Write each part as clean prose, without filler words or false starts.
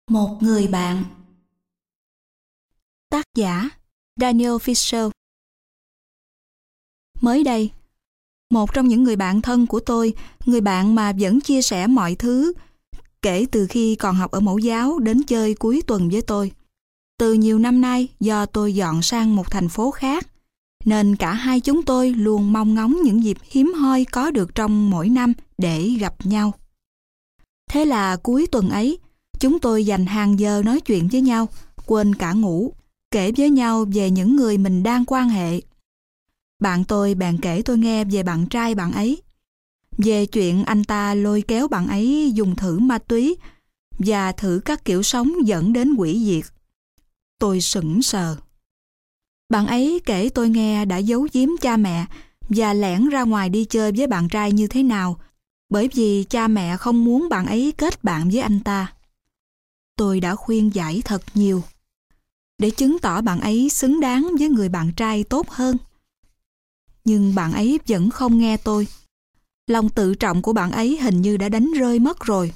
Một người bạn. Tác giả Daniel Fisher. Mới đây, một trong những người bạn thân của tôi, người bạn mà vẫn chia sẻ mọi thứ kể từ khi còn học ở mẫu giáo đến chơi cuối tuần với tôi. Từ nhiều năm nay, do tôi dọn sang một thành phố khác, nên cả hai chúng tôi luôn mong ngóng những dịp hiếm hoi có được trong mỗi năm để gặp nhau. Thế là cuối tuần ấy, chúng tôi dành hàng giờ nói chuyện với nhau, quên cả ngủ, kể với nhau về những người mình đang quan hệ. Bạn tôi bèn kể tôi nghe về bạn trai bạn ấy, về chuyện anh ta lôi kéo bạn ấy dùng thử ma túy và thử các kiểu sống dẫn đến hủy diệt. Tôi sững sờ. Bạn ấy kể tôi nghe đã giấu giếm cha mẹ và lẻn ra ngoài đi chơi với bạn trai như thế nào, bởi vì cha mẹ không muốn bạn ấy kết bạn với anh ta. Tôi đã khuyên giải thật nhiều, để chứng tỏ bạn ấy xứng đáng với người bạn trai tốt hơn. Nhưng bạn ấy vẫn không nghe tôi. Lòng tự trọng của bạn ấy hình như đã đánh rơi mất rồi.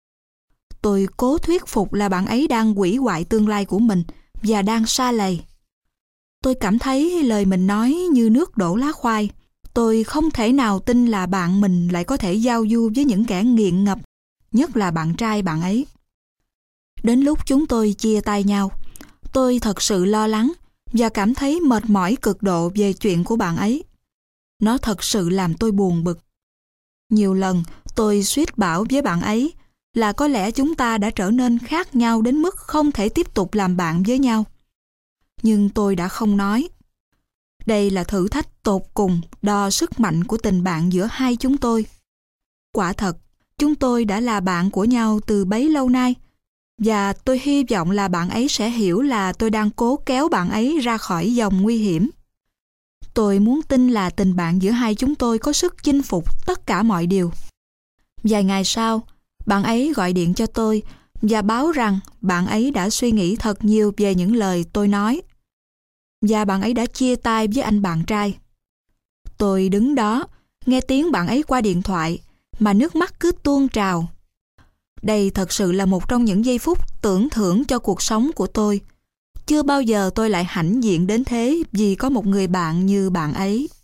Tôi cố thuyết phục là bạn ấy đang hủy hoại tương lai của mình và đang sa lầy. Tôi cảm thấy lời mình nói như nước đổ lá khoai. Tôi không thể nào tin là bạn mình lại có thể giao du với những kẻ nghiện ngập, nhất là bạn trai bạn ấy. Đến lúc chúng tôi chia tay nhau, tôi thật sự lo lắng và cảm thấy mệt mỏi cực độ về chuyện của bạn ấy. Nó thật sự làm tôi buồn bực. Nhiều lần tôi suýt bảo với bạn ấy là có lẽ chúng ta đã trở nên khác nhau đến mức không thể tiếp tục làm bạn với nhau. Nhưng tôi đã không nói. Đây là thử thách tột cùng đo sức mạnh của tình bạn giữa hai chúng tôi. Quả thật, chúng tôi đã là bạn của nhau từ bấy lâu nay, và tôi hy vọng là bạn ấy sẽ hiểu là tôi đang cố kéo bạn ấy ra khỏi dòng nguy hiểm. Tôi muốn tin là tình bạn giữa hai chúng tôi có sức chinh phục tất cả mọi điều. Vài ngày sau, bạn ấy gọi điện cho tôi và báo rằng bạn ấy đã suy nghĩ thật nhiều về những lời tôi nói. Và bạn ấy đã chia tay với anh bạn trai. Tôi đứng đó, nghe tiếng bạn ấy qua điện thoại, mà nước mắt cứ tuôn trào. Đây thật sự là một trong những giây phút tưởng thưởng cho cuộc sống của tôi. Chưa bao giờ tôi lại hãnh diện đến thế vì có một người bạn như bạn ấy.